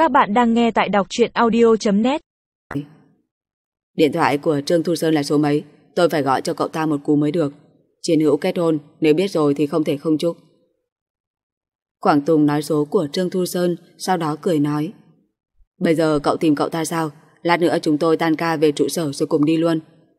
Các bạn đang nghe tại đọc truyện audio.net. Điện thoại của Trương Thu Sơn là số mấy? Tôi phải gọi cho cậu ta một cú mới được. Chiến hữu kết hôn, nếu biết rồi thì không thể không chúc. Quảng Tùng nói số của Trương Thu Sơn, sau đó cười nói: Bây giờ cậu tìm cậu ta sao? Lát nữa chúng tôi tan ca về trụ sở rồi cùng đi luôn.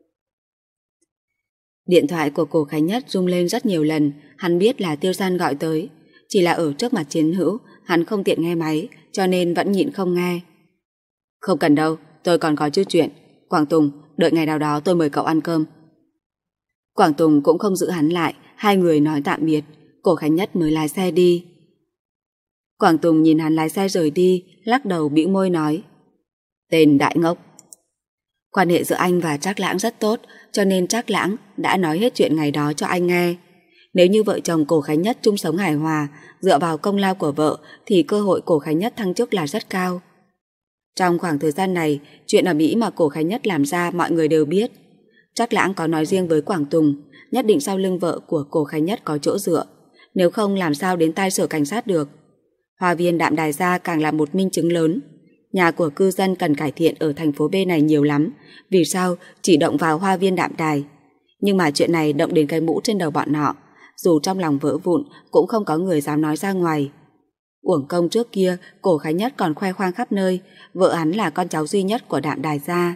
Điện thoại của Cổ Khánh Nhất rung lên rất nhiều lần. Hắn biết là Tiêu San gọi tới, chỉ là ở trước mặt chiến hữu hắn không tiện nghe máy, cho nên vẫn nhịn không nghe. Không cần đâu, tôi còn có chút chuyện. Quảng Tùng, đợi ngày nào đó tôi mời cậu ăn cơm. Quảng Tùng cũng không giữ hắn lại, hai người nói tạm biệt. Cổ Khánh Nhất mới lái xe đi. Quảng Tùng nhìn hắn lái xe rời đi, lắc đầu bĩu môi nói: Tên đại ngốc. Quan hệ giữa anh và Trác Lãng rất tốt, cho nên Trác Lãng đã nói hết chuyện ngày đó cho anh nghe. Nếu như vợ chồng Cổ Khánh Nhất chung sống hài hòa, dựa vào công lao của vợ thì cơ hội Cổ Khánh Nhất thăng chức là rất cao. Trong khoảng thời gian này, chuyện ở Mỹ mà Cổ Khánh Nhất làm ra mọi người đều biết. Trác Lãng có nói riêng với Quảng Tùng, nhất định sau lưng vợ của Cổ Khánh Nhất có chỗ dựa, nếu không làm sao đến tai sở cảnh sát được. Hoa viên Đạm Đài Gia càng là một minh chứng lớn. Nhà của cư dân cần cải thiện ở thành phố B này nhiều lắm, vì sao chỉ động vào hoa viên Đạm Đài. Nhưng mà chuyện này động đến cái mũ trên đầu bọn họ, dù trong lòng vỡ vụn cũng không có người dám nói ra ngoài. Uổng công trước kia Cổ Khánh Nhất còn khoe khoang khắp nơi vợ hắn là con cháu duy nhất của Đạm Đài Gia.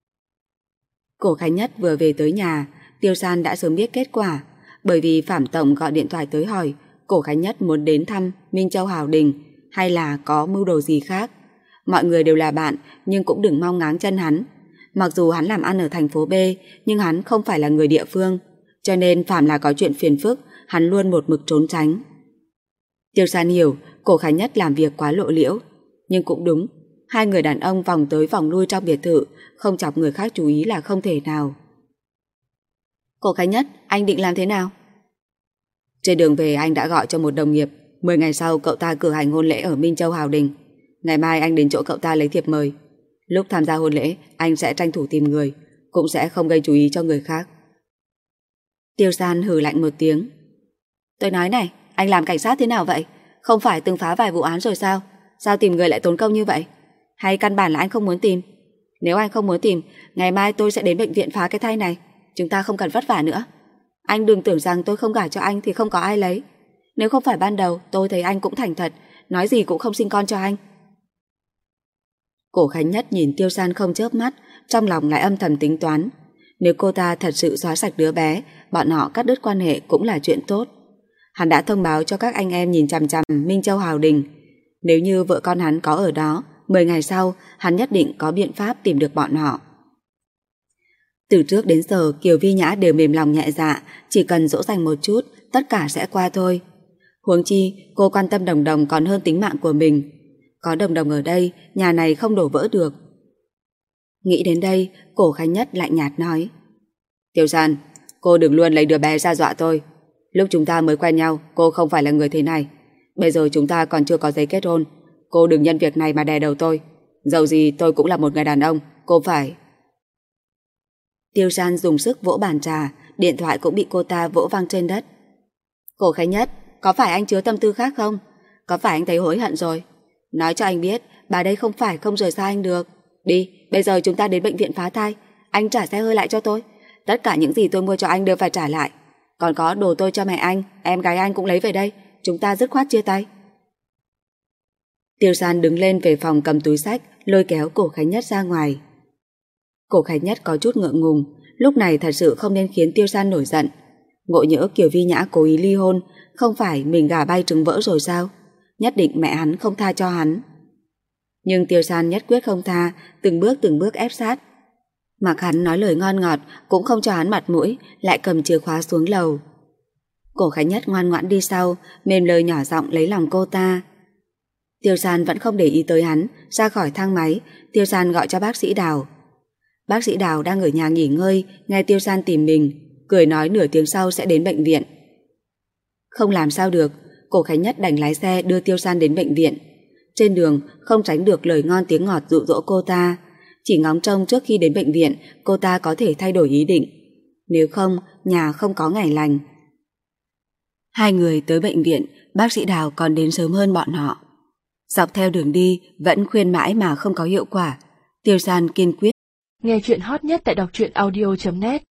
Cổ Khánh Nhất vừa về tới nhà, Tiêu San đã sớm biết kết quả, bởi vì Phạm Tổng gọi điện thoại tới hỏi Cổ Khánh Nhất muốn đến thăm Minh Châu Hào Đình hay là có mưu đồ gì khác. Mọi người đều là bạn, nhưng cũng đừng mong ngáng chân hắn. Mặc dù hắn làm ăn ở thành phố B, nhưng hắn không phải là người địa phương, cho nên phạm là có chuyện phiền phức, hắn luôn một mực trốn tránh. Tiêu San hiểu Cổ Khánh Nhất làm việc quá lộ liễu, nhưng cũng đúng, hai người đàn ông vòng tới vòng lui trong biệt thự, không chọc người khác chú ý là không thể nào. Cổ Khánh Nhất, anh định làm thế nào? Trên đường về anh đã gọi cho một đồng nghiệp, 10 ngày sau cậu ta cử hành hôn lễ ở Minh Châu Hào Đình. Ngày mai anh đến chỗ cậu ta lấy thiệp mời. Lúc tham gia hôn lễ, anh sẽ tranh thủ tìm người, cũng sẽ không gây chú ý cho người khác. Tiêu San hừ lạnh một tiếng. Tôi nói này, anh làm cảnh sát thế nào vậy? Không phải từng phá vài vụ án rồi sao? Sao tìm người lại tốn công như vậy? Hay căn bản là anh không muốn tìm? Nếu anh không muốn tìm, ngày mai tôi sẽ đến bệnh viện phá cái thai này. Chúng ta không cần vất vả nữa. Anh đừng tưởng rằng tôi không gả cho anh thì không có ai lấy. Nếu không phải ban đầu tôi thấy anh cũng thành thật, nói gì cũng không sinh con cho anh. Cổ Khánh Nhất nhìn Tiêu San không chớp mắt, trong lòng lại âm thầm tính toán. Nếu cô ta thật sự xóa sạch đứa bé, bọn họ cắt đứt quan hệ cũng là chuyện tốt. Hắn đã thông báo cho các anh em nhìn chằm chằm Minh Châu Hào Đình. Nếu như vợ con hắn có ở đó, 10 ngày sau hắn nhất định có biện pháp tìm được bọn họ. Từ trước đến giờ Kiều Vi Nhã đều mềm lòng nhẹ dạ, chỉ cần dỗ dành một chút, tất cả sẽ qua thôi. Huống chi cô quan tâm Đồng Đồng còn hơn tính mạng của mình. Có Đồng Đồng ở đây, nhà này không đổ vỡ được. Nghĩ đến đây, Cổ Khánh Nhất lạnh nhạt nói: Tiêu San, cô đừng luôn lấy đứa bé ra dọa tôi. Lúc chúng ta mới quen nhau, cô không phải là người thế này. Bây giờ chúng ta còn chưa có giấy kết hôn, cô đừng nhân việc này mà đè đầu tôi. Dẫu gì tôi cũng là một người đàn ông, cô phải... Tiêu San dùng sức vỗ bàn trà, điện thoại cũng bị cô ta vỗ văng trên đất. Cổ Khánh Nhất, có phải anh chứa tâm tư khác không? Có phải anh thấy hối hận rồi? Nói cho anh biết, bà đây không phải không rời xa anh được. Đi, bây giờ chúng ta đến bệnh viện phá thai. Anh trả xe hơi lại cho tôi. Tất cả những gì tôi mua cho anh đều phải trả lại. Còn có đồ tôi cho mẹ anh, em gái anh cũng lấy về đây. Chúng ta dứt khoát chia tay. Tiêu San đứng lên về phòng cầm túi xách, lôi kéo Cổ Khánh Nhất ra ngoài. Cổ Khánh Nhất có chút ngượng ngùng, lúc này thật sự không nên khiến Tiêu San nổi giận. Ngộ nhỡ Kiều Vi Nhã cố ý ly hôn, không phải mình gà bay trứng vỡ rồi sao? Nhất định mẹ hắn không tha cho hắn. Nhưng Tiêu San nhất quyết không tha, từng bước ép sát. Mặc hắn nói lời ngon ngọt cũng không cho hắn mặt mũi, lại cầm chìa khóa xuống lầu. Cổ Khánh Nhất ngoan ngoãn đi sau, mềm lời nhỏ giọng lấy lòng cô ta. Tiêu San vẫn không để ý tới hắn, ra khỏi thang máy, Tiêu San gọi cho bác sĩ Đào. Bác sĩ Đào đang ở nhà nghỉ ngơi, nghe Tiêu San tìm mình, cười nói nửa tiếng sau sẽ đến bệnh viện. Không làm sao được, Cổ Khánh Nhất đành lái xe đưa Tiêu San đến bệnh viện. Trên đường không tránh được lời ngon tiếng ngọt dụ dỗ cô ta, chỉ ngóng trông trước khi đến bệnh viện cô ta có thể thay đổi ý định. Nếu không, nhà không có ngày lành. Hai người tới bệnh viện, bác sĩ Đào còn đến sớm hơn bọn họ. Dọc theo đường đi vẫn khuyên mãi mà không có hiệu quả. Tiêu San kiên quyết. Nghe chuyện hot nhất tại đọc truyện audio.net